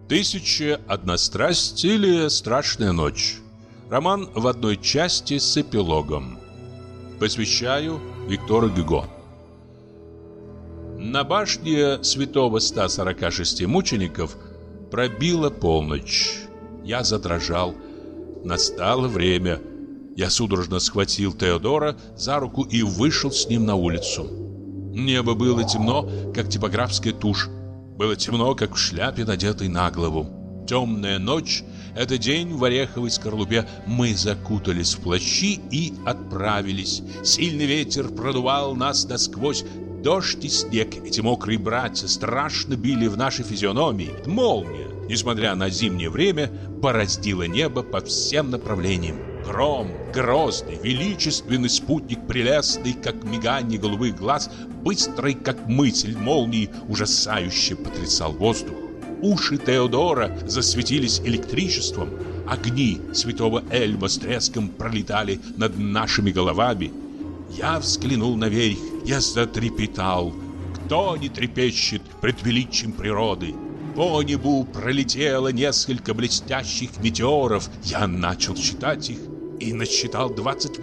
«1001 страсть» или «Страшная ночь». Роман в одной части с эпилогом. Посвящаю Виктору Гюго. На башне святого 146 мучеников пробила полночь. Я задрожал. Настало время. Я судорожно схватил Теодора за руку и вышел с ним на улицу. Небо было темно, как типографская тушь. Было темно, как в шляпе, надетой на голову. Темная ночь — это день в ореховой скорлупе. Мы закутались в плащи и отправились. Сильный ветер продувал нас насквозь. Дождь и снег, эти мокрые братья, страшно били в наши физиономии. Молния, несмотря на зимнее время, бороздила небо по всем направлениям. Гром, грозный, величественный спутник, прелестный, как миганье голубых глаз, быстрый, как мысль молнии, ужасающе потрясал воздух. Уши Теодора засветились электричеством. Огни святого Эльма с треском пролетали над нашими головами. Я взглянул наверх, я затрепетал. Кто не трепещет пред величием природы? По небу пролетело несколько блестящих метеоров. Я начал считать их и насчитал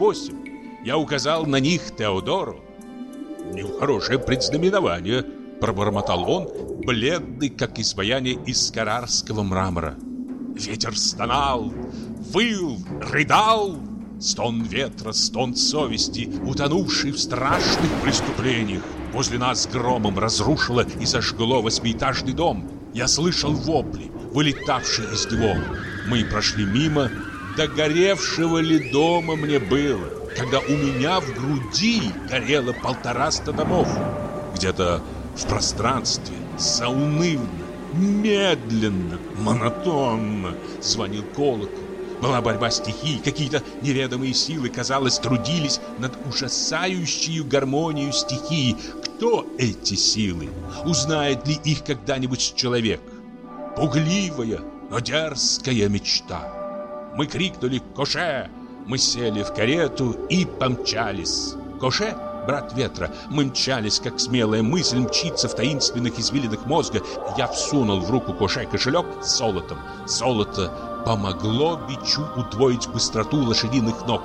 28. Я указал на них Теодору. «Нехорошее предзнаменование», — пробормотал он, бледный, как изваяние из карарского мрамора. Ветер стонал, выл, рыдал. Стон ветра, стон совести, утонувший в страшных преступлениях. Возле нас громом разрушило и сожгло 8-этажный дом. Я слышал вопли, вылетавшие из него. Мы прошли мимо. Догоревшего ли дома мне было, когда у меня в груди горело 150 домов? Где-то в пространстве, заунывно, медленно, монотонно звонил колокол. Была борьба стихий, какие-то неведомые силы, казалось, трудились над ужасающей гармонией стихии. Кто эти силы? Узнает ли их когда-нибудь человек? Пугливая, но дерзкая мечта. Мы крикнули «Коше!», мы сели в карету и помчались. Коше — брат ветра. Мы мчались, как смелая мысль мчится в таинственных извилинах мозга. Я всунул в руку Коше кошелек с золотом. Золото помогло бичу удвоить быстроту лошадиных ног.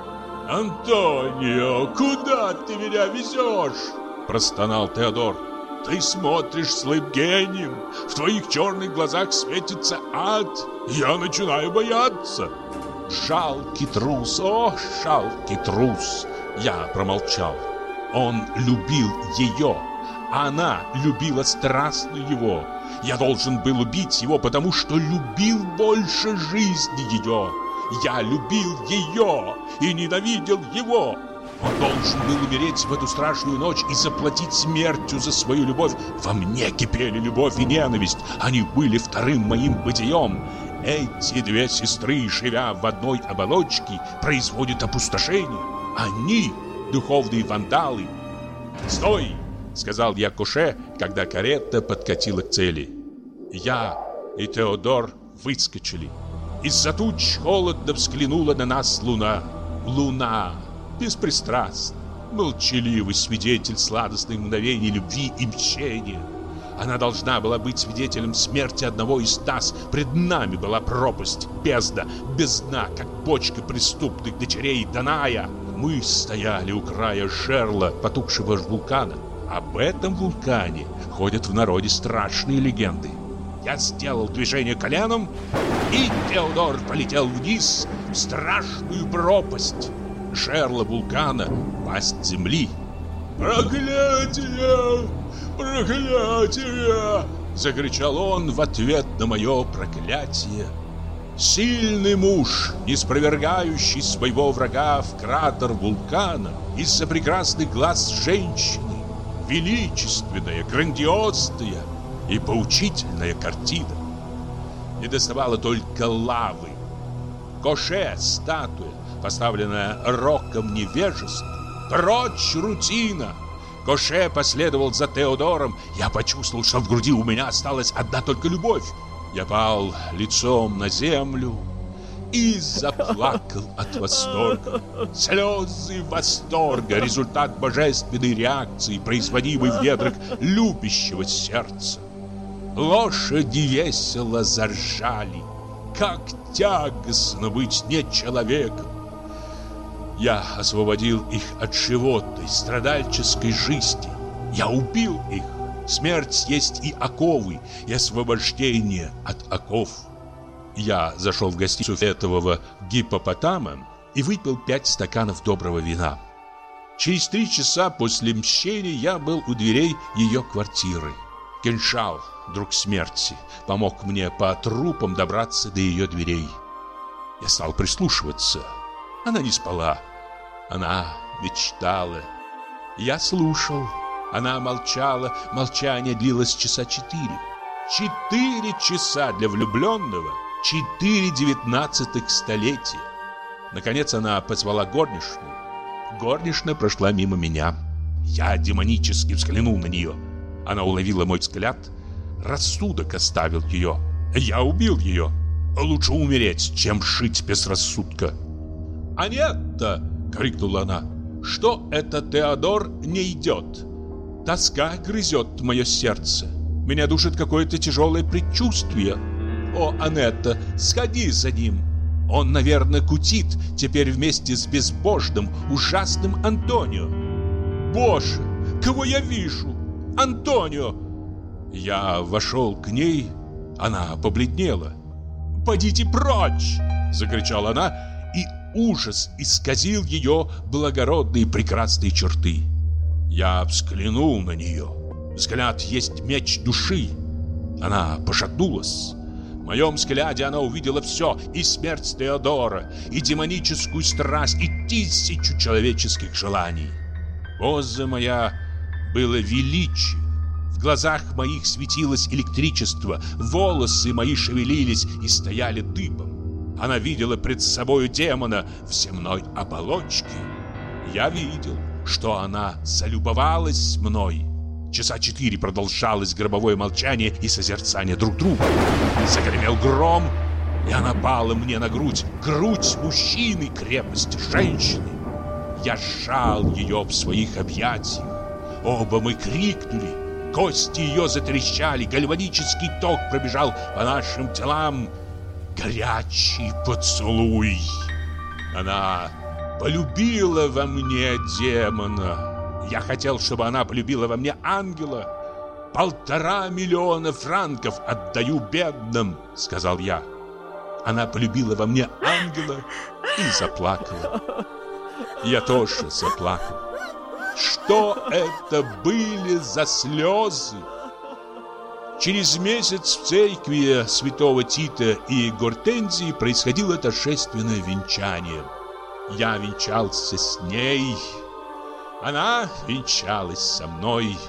«Антонио, куда ты меня везешь?» – простонал Теодор. «Ты смотришь злым гением, в твоих черных глазах светится ад. Я начинаю бояться». «Жалкий трус, о, жалкий трус!» Я промолчал. Он любил ее, а она любила страстно его. Я должен был убить его, потому что любил больше жизни ее. Я любил ее и ненавидел его. Он должен был умереть в эту страшную ночь и заплатить смертью за свою любовь. Во мне кипели любовь и ненависть. Они были вторым моим бытием. Эти две сестры, живя в одной оболочке, производят опустошение. Они духовные вандалы. «Стой!» — сказал я Коше, когда карета подкатила к цели. Я и Теодор выскочили. Из-за туч холодно взглянула на нас луна. Луна, беспристрастный, молчаливый свидетель сладостных мгновений любви и мщения. Она должна была быть свидетелем смерти одного из нас. Пред нами была пропасть, бездна, без дна, как бочка преступных дочерей Даная. Мы стояли у края жерла потухшего вулкана. Об этом вулкане ходят в народе страшные легенды. Я сделал движение коленом, и Теодор полетел вниз в страшную пропасть. Жерло вулкана, пасть земли. «Проклятие! Проклятие!» — закричал он в ответ на мое проклятие. Сильный муж, не спровергающий своего врага в кратер вулкана из-за прекрасных глаз женщины. Величественная, грандиозная и поучительная картина. Недоставало только лавы. Коше, статуя, поставленная роком невежества. Прочь рутина! Коше последовал за Теодором. Я почувствовал, что в груди у меня осталась одна только любовь. Я пал лицом на землю и заплакал от восторга. Слезы восторга — результат божественной реакции, производимой в недрах любящего сердца. Лошади весело заржали. Как тягостно быть не человеком. Я освободил их от животной, страдальческой жизни. Я убил их. Смерть есть и оковы, и освобождение от оков. Я зашел в гостиницу этого гиппопотама и выпил 5 стаканов доброго вина. Через 3 часа после мщения я был у дверей ее квартиры. Киншал, друг смерти, помог мне по трупам добраться до ее дверей. Я стал прислушиваться. Она не спала. Она мечтала. Я слушал. Она молчала. Молчание длилось часа 4. 4 часа для влюбленного. 4 19-х столетия. Наконец она позвала горничную. Горничная прошла мимо меня. Я демонически взглянул на нее. Она уловила мой взгляд. Рассудок оставил ее. Я убил ее. Лучше умереть, чем жить без рассудка. «Анетта!» — крикнула она. «Что это Теодор не идет? Тоска грызет мое сердце. Меня душит какое-то тяжелое предчувствие. О, Анетта, сходи за ним. Он, наверное, кутит теперь вместе с безбожным, ужасным Антонио. Боже, кого я вижу? Антонио!» Я вошел к ней. Она побледнела. «Подите прочь!» — закричала она, и ужас исказил ее благородные прекрасные черты. Я взглянул на нее. Взгляд есть меч души. Она пошатнулась. В моем взгляде она увидела все: и смерть Теодора, и демоническую страсть, и 1000 человеческих желаний. Поза моя было величие. В глазах моих светилось электричество, волосы мои шевелились и стояли дыбом. Она видела пред собою демона в земной оболочке. Я видел, что она залюбовалась мной. Часа 4 продолжалось гробовое молчание и созерцание друг друга. Загремел гром, и она пала мне на грудь. Грудь мужчины, крепость женщины. Я сжал ее в своих объятиях. Оба мы крикнули. Кости ее затрещали, гальванический ток пробежал по нашим телам. Горячий поцелуй. Она полюбила во мне демона. Я хотел, чтобы она полюбила во мне ангела. 1,5 миллиона франков отдаю бедным, сказал я. Она полюбила во мне ангела и заплакала. Я тоже заплакал. Что это были за слезы? Через месяц в церкви святого Тита и Гортензии происходило торжественное венчание. Я венчался с ней, она венчалась со мной.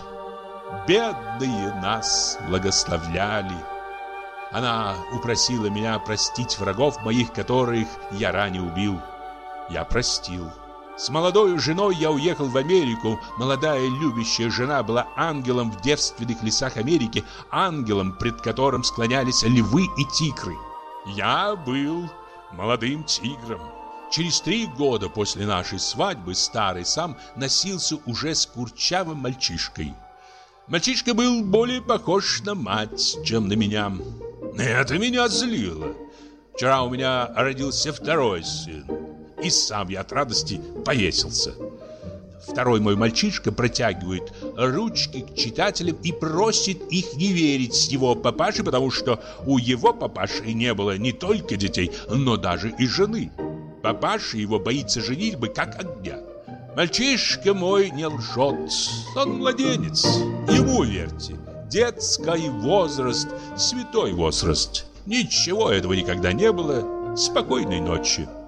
Бедные нас благословляли. Она упросила меня простить врагов моих, которых я ранее убил. Я простил. С молодой женой я уехал в Америку. Молодая любящая жена была ангелом в девственных лесах Америки, ангелом, пред которым склонялись львы и тигры. Я был молодым тигром. Через 3 года после нашей свадьбы старый сам носился уже с курчавым мальчишкой. Мальчишка был более похож на мать, чем на меня. Это меня злило. Вчера у меня родился 2-й сын. И сам я от радости повесился. 2-й мой мальчишка протягивает ручки к читателям и просит их не верить с его папашей, потому что у его папаши не было не только детей, но даже и жены. Папаша его боится женитьбы как огня. Мальчишка мой не лжет, он младенец. Ему верьте. Детский возраст, святой возраст. Ничего этого никогда не было. Спокойной ночи.